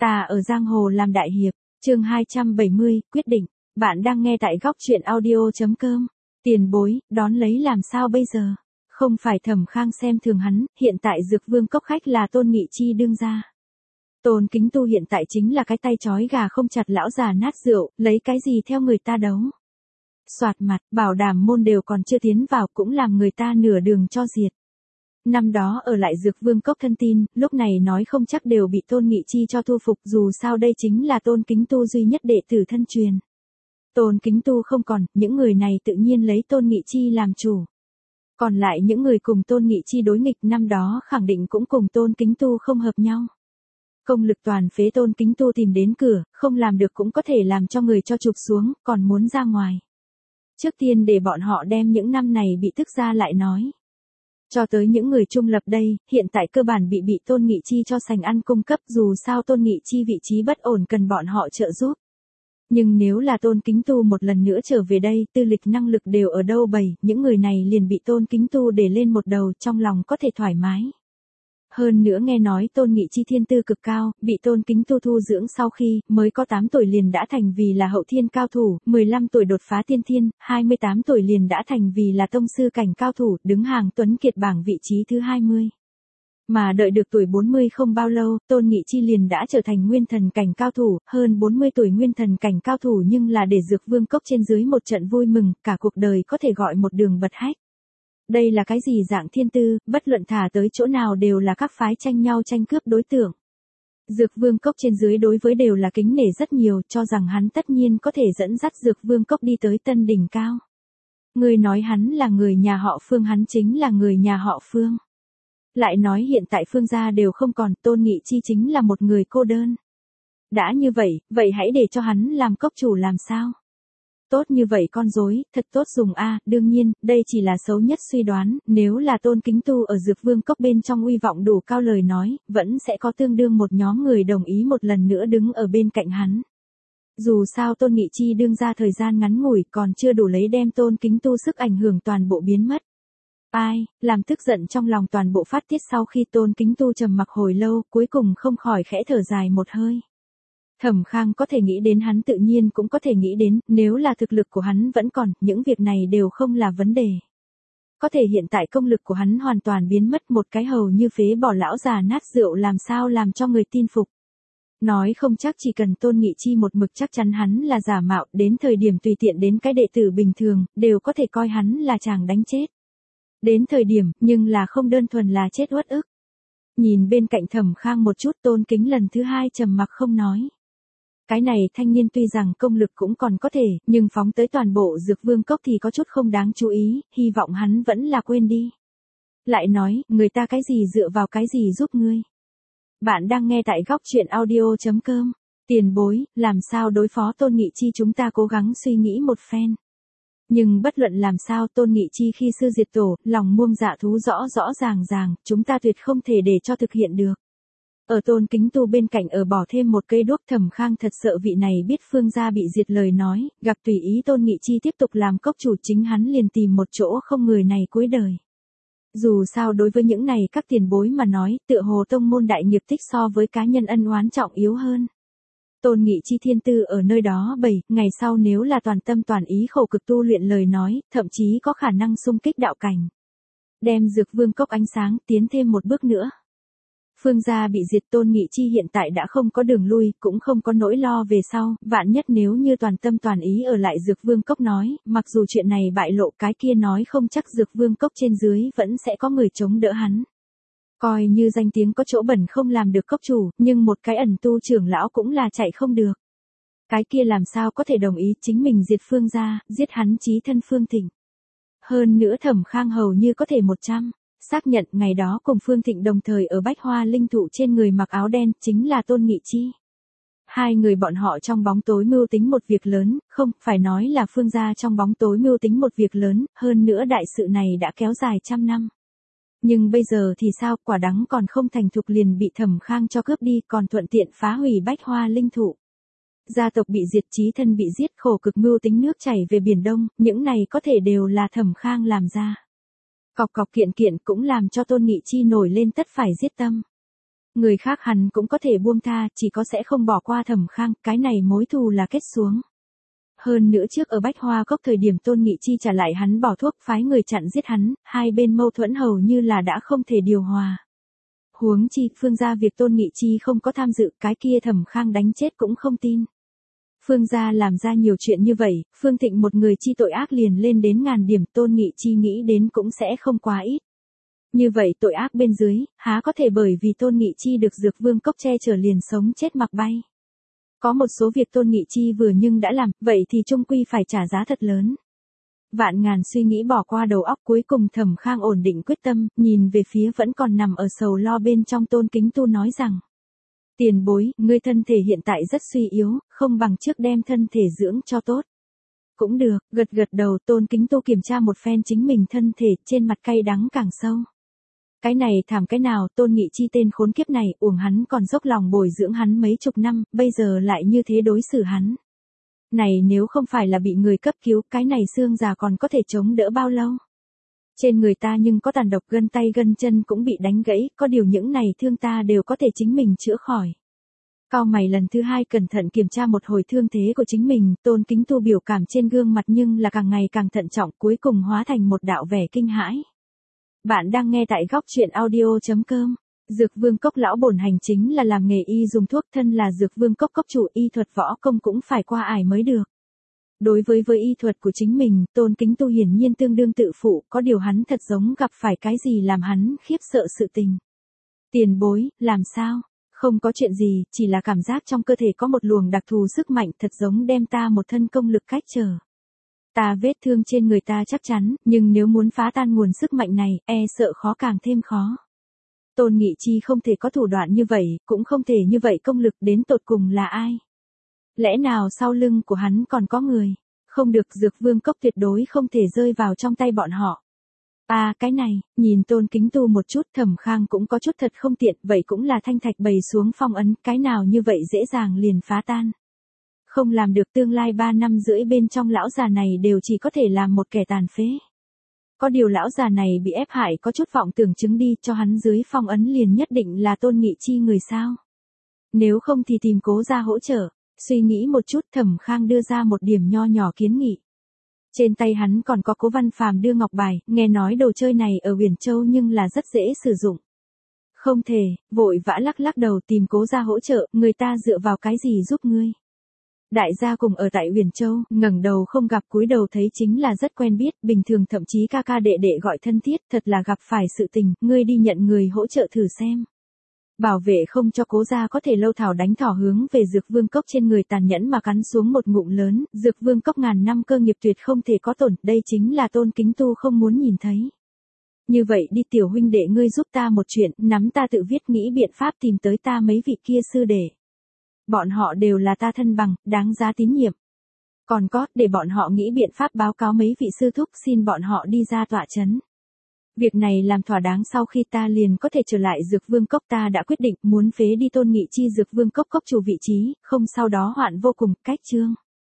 Ta ở giang hồ làm đại hiệp, chương 270, quyết định. Bạn đang nghe tại góc truyện audio.com. Tiền bối, đón lấy làm sao bây giờ? Không phải Thẩm Khang xem thường hắn, hiện tại Dược Vương cốc khách là Tôn Nghị Chi đương gia. Tôn Kính Tu hiện tại chính là cái tay trói gà không chặt lão già nát rượu, lấy cái gì theo người ta đấu. Soạt mặt, bảo đảm môn đều còn chưa tiến vào cũng làm người ta nửa đường cho diệt. Năm đó ở lại Dược Vương cốc thân tin, lúc này nói không chắc đều bị Tôn Nghị Chi cho thu phục, dù sao đây chính là Tôn Kính Tu duy nhất đệ tử thân truyền. Tôn Kính Tu không còn, những người này tự nhiên lấy Tôn Nghị Chi làm chủ. Còn lại những người cùng Tôn Nghị Chi đối nghịch năm đó khẳng định cũng cùng Tôn Kính Tu không hợp nhau. Công lực toàn phế Tôn Kính Tu tìm đến cửa, không làm được cũng có thể làm cho người cho chụp xuống, còn muốn ra ngoài. Trước tiên để bọn họ đem những năm này bị tức ra lại nói. Cho tới những người trung lập đây, hiện tại cơ bản bị Tôn Nghị Chi cho sành ăn cung cấp, dù sao Tôn Nghị Chi vị trí bất ổn cần bọn họ trợ giúp. Nhưng nếu là Tôn Kính Tu một lần nữa trở về đây, tư lịch năng lực đều ở đâu bầy, những người này liền bị Tôn Kính Tu để lên một đầu, trong lòng có thể thoải mái. Hơn nữa nghe nói Tôn Nghị Chi thiên tư cực cao, bị Tôn Kính Tu thu dưỡng sau khi mới có 8 tuổi liền đã thành vì là hậu thiên cao thủ, 15 tuổi đột phá tiên thiên, 28 tuổi liền đã thành vì là tông sư cảnh cao thủ, đứng hàng tuấn kiệt bảng vị trí thứ 20. Mà đợi được tuổi 40 không bao lâu, Tôn Nghị Chi liền đã trở thành nguyên thần cảnh cao thủ, hơn 40 tuổi nguyên thần cảnh cao thủ nhưng là để Dược Vương cốc trên dưới một trận vui mừng, cả cuộc đời có thể gọi một đường bật hách. Đây là cái gì dạng thiên tư, bất luận thả tới chỗ nào đều là các phái tranh nhau tranh cướp đối tượng. Dược Vương cốc trên dưới đối với đều là kính nể rất nhiều, cho rằng hắn tất nhiên có thể dẫn dắt Dược Vương cốc đi tới tân đỉnh cao. Người nói hắn là người nhà họ Phương, hắn chính là người nhà họ Phương. Lại nói hiện tại Phương gia đều không còn, Tôn Nghị Chi chính là một người cô đơn. Đã như vậy, vậy hãy để cho hắn làm cốc chủ làm sao? Tốt như vậy con rối, thật tốt dùng a, đương nhiên, đây chỉ là xấu nhất suy đoán, nếu là Tôn Kính Tu ở Dược Vương cốc bên trong uy vọng đủ cao lời nói, vẫn sẽ có tương đương một nhóm người đồng ý một lần nữa đứng ở bên cạnh hắn. Dù sao Tôn Nghị Chi đương ra thời gian ngắn ngủi còn chưa đủ lấy đem Tôn Kính Tu sức ảnh hưởng toàn bộ biến mất. Ai, làm tức giận trong lòng toàn bộ phát tiết sau khi Tôn Kính Tu trầm mặc hồi lâu, cuối cùng không khỏi khẽ thở dài một hơi. Thẩm Khang có thể nghĩ đến hắn tự nhiên cũng có thể nghĩ đến, nếu là thực lực của hắn vẫn còn, những việc này đều không là vấn đề. Có thể hiện tại công lực của hắn hoàn toàn biến mất, một cái hầu như phế bỏ lão già nát rượu làm sao làm cho người tin phục. Nói không chắc chỉ cần Tôn Nghị Chi một mực chắc chắn hắn là giả mạo, đến thời điểm tùy tiện đến cái đệ tử bình thường, đều có thể coi hắn là chàng đánh chết. Đến thời điểm, nhưng là không đơn thuần là chết uất ức. Nhìn bên cạnh Thẩm Khang một chút, Tôn Kính lần thứ hai trầm mặc không nói. Cái này thanh niên tuy rằng công lực cũng còn có thể, nhưng phóng tới toàn bộ Dược Vương cốc thì có chút không đáng chú ý, hy vọng hắn vẫn là quên đi. Lại nói, người ta cái gì dựa vào cái gì giúp ngươi. Bạn đang nghe tại góc truyện audio.com. Tiền bối, làm sao đối phó Tôn Nghị Chi chúng ta cố gắng suy nghĩ một phen. Nhưng bất luận làm sao Tôn Nghị Chi khi sư diệt tổ, lòng muông dạ thú rõ ràng, chúng ta tuyệt không thể để cho thực hiện được. Ở Tôn Kính Tu bên cạnh ở bỏ thêm một cây đuốc, Thẩm Khang thật sợ vị này biết Phương gia bị diệt lời nói, gặp tùy ý Tôn Nghị Chi tiếp tục làm cốc chủ chính hắn liền tìm một chỗ không người này cuối đời. Dù sao đối với những này các tiền bối mà nói, tựa hồ tông môn đại nghiệp tích so với cá nhân ân oán trọng yếu hơn. Tôn Nghị Chi thiên tư ở nơi đó bầy, ngày sau nếu là toàn tâm toàn ý khổ cực tu luyện lời nói, thậm chí có khả năng xung kích đạo cảnh. Đem Dược Vương cốc ánh sáng tiến thêm một bước nữa. Phương gia bị diệt, Tôn Nghị Chi hiện tại đã không có đường lui, cũng không có nỗi lo về sau, vạn nhất nếu như toàn tâm toàn ý ở lại Dược Vương cốc nói, mặc dù chuyện này bại lộ cái kia nói không chắc Dược Vương cốc trên dưới vẫn sẽ có người chống đỡ hắn. Coi như danh tiếng có chỗ bẩn không làm được cốc chủ, nhưng một cái ẩn tu trưởng lão cũng là chạy không được. Cái kia làm sao có thể đồng ý chính mình diệt Phương gia, giết hắn chí thân Phương Thịnh. Hơn nữa Thẩm Khang hầu như có thể 100. Xác nhận ngày đó cùng Phương Thịnh đồng thời ở Bách Hoa Linh Thụ trên người mặc áo đen chính là Tôn Nghị Chi. Hai người bọn họ trong bóng tối mưu tính một việc lớn, không, phải nói là Phương gia trong bóng tối mưu tính một việc lớn, hơn nữa đại sự này đã kéo dài trăm năm. Nhưng bây giờ thì sao, quả đắng còn không thành thục liền bị Thẩm Khang cho cướp đi, còn thuận tiện phá hủy Bách Hoa Linh Thụ. Gia tộc bị diệt, chí thân bị giết, khổ cực mưu tính nước chảy về Biển Đông, những này có thể đều là Thẩm Khang làm ra. Cọc kiện cũng làm cho Tôn Nghị Chi nổi lên tất phải giết tâm. Người khác hắn cũng có thể buông tha, chỉ có sẽ không bỏ qua Thẩm Khang, cái này mối thù là kết xuống. Hơn nữa trước ở Bách Hoa Cốc thời điểm Tôn Nghị Chi trả lại hắn bỏ thuốc phái người chặn giết hắn, hai bên mâu thuẫn hầu như là đã không thể điều hòa. Huống chi, Phương gia việc Tôn Nghị Chi không có tham dự, cái kia Thẩm Khang đánh chết cũng không tin. Phương gia làm ra nhiều chuyện như vậy, Phương Thịnh một người chi tội ác liền lên đến ngàn điểm, Tôn Nghị Chi nghĩ đến cũng sẽ không quá ít. Như vậy tội ác bên dưới, há có thể bởi vì Tôn Nghị Chi được Dược Vương Cốc che chở liền sống chết mặc bay. Có một số việc Tôn Nghị Chi vừa nhưng đã làm, vậy thì chung quy phải trả giá thật lớn. Vạn ngàn suy nghĩ bỏ qua đầu óc, cuối cùng Thẩm Khang ổn định quyết tâm, nhìn về phía vẫn còn nằm ở sầu lo bên trong Tôn Kính Tu nói rằng. Tiền bối, ngươi thân thể hiện tại rất suy yếu, không bằng trước đem thân thể dưỡng cho tốt. Cũng được, gật gật đầu, Tôn Kính Tu kiểm tra một phen chính mình thân thể, trên mặt cay đắng càng sâu. Cái này thảm cái nào, Tôn Nghị Chi tên khốn kiếp này, uổng hắn còn dốc lòng bồi dưỡng hắn mấy chục năm, bây giờ lại như thế đối xử hắn. Này nếu không phải là bị người cấp cứu, cái này xương già còn có thể chống đỡ bao lâu? Trên người ta nhưng có tàn độc, gân tay gân chân cũng bị đánh gãy, có điều những này thương ta đều có thể chính mình chữa khỏi. Cau mày lần thứ hai cẩn thận kiểm tra một hồi thương thế của chính mình, Tôn Kính Tu biểu cảm trên gương mặt nhưng là càng ngày càng thận trọng, cuối cùng hóa thành một đạo vẻ kinh hãi. Bạn đang nghe tại góc truyện audio.com. Dược Vương Cốc lão bổn hành chính là làm nghề y dùng thuốc, thân là Dược Vương Cốc cốc chủ, y thuật võ công cũng phải qua ải mới được. Đối với y thuật của chính mình, Tôn Kính Tu hiển nhiên tương đương tự phụ, có điều hắn thật giống gặp phải cái gì làm hắn khiếp sợ sự tình. Tiền bối, làm sao? Không có chuyện gì, chỉ là cảm giác trong cơ thể có một luồng đặc thù sức mạnh thật giống đem ta một thân công lực cách trở. Ta vết thương trên người ta chắc chắn, nhưng nếu muốn phá tan nguồn sức mạnh này, sợ khó càng thêm khó. Tôn Nghị Chi không thể có thủ đoạn như vậy, cũng không thể như vậy công lực, đến tột cùng là ai? Lẽ nào sau lưng của hắn còn có người? Không được, Dược Vương Cốc tuyệt đối không thể rơi vào trong tay bọn họ. Cái này, nhìn Tôn Kính Tu một chút, Thẩm Khang cũng có chút thật không tiện, vậy cũng là thanh thạch bày xuống phong ấn, cái nào như vậy dễ dàng liền phá tan. Không làm được, tương lai 3 năm rưỡi bên trong lão già này đều chỉ có thể làm một kẻ tàn phế. Có điều lão già này bị ép hại có chút vọng tưởng chứng đi, cho hắn dưới phong ấn liền nhất định là Tôn Nghị Chi người sao. Nếu không thì tìm Cố gia hỗ trợ. Suy nghĩ một chút, Thẩm Khang đưa ra một điểm nho nhỏ kiến nghị. Trên tay hắn còn có Cố Văn Phàm đưa ngọc bài, nghe nói đồ chơi này ở Huyền Châu nhưng là rất dễ sử dụng. Không thể, vội vã lắc lắc đầu, tìm Cố gia hỗ trợ, người ta dựa vào cái gì giúp ngươi? Đại gia cùng ở tại Huyền Châu, ngẩng đầu không gặp cúi đầu thấy chính là rất quen biết, bình thường thậm chí ca ca đệ đệ gọi thân thiết, thật là gặp phải sự tình, ngươi đi nhận người hỗ trợ thử xem. Bảo vệ không cho Cố gia có thể lâu thảo đánh thỏ hướng về Dược Vương Cốc, trên người tàn nhẫn mà cắn xuống một ngụm lớn, Dược Vương Cốc ngàn năm cơ nghiệp tuyệt không thể có tổn, đây chính là Tôn Kính Tu không muốn nhìn thấy. Như vậy đi tiểu huynh đệ, ngươi giúp ta một chuyện, nắm ta tự viết, nghĩ biện pháp tìm tới ta mấy vị kia sư đệ. Bọn họ đều là ta thân bằng, đáng giá tín nhiệm. Còn có, để bọn họ nghĩ biện pháp báo cáo mấy vị sư thúc, xin bọn họ đi ra tọa chấn. Việc này làm thỏa đáng, sau khi ta liền có thể trở lại Dược Vương Cốc, ta đã quyết định muốn phế đi Tôn Nghị Chi Dược Vương Cốc cốc chủ vị trí, không sau đó hoạn vô cùng, cách chương.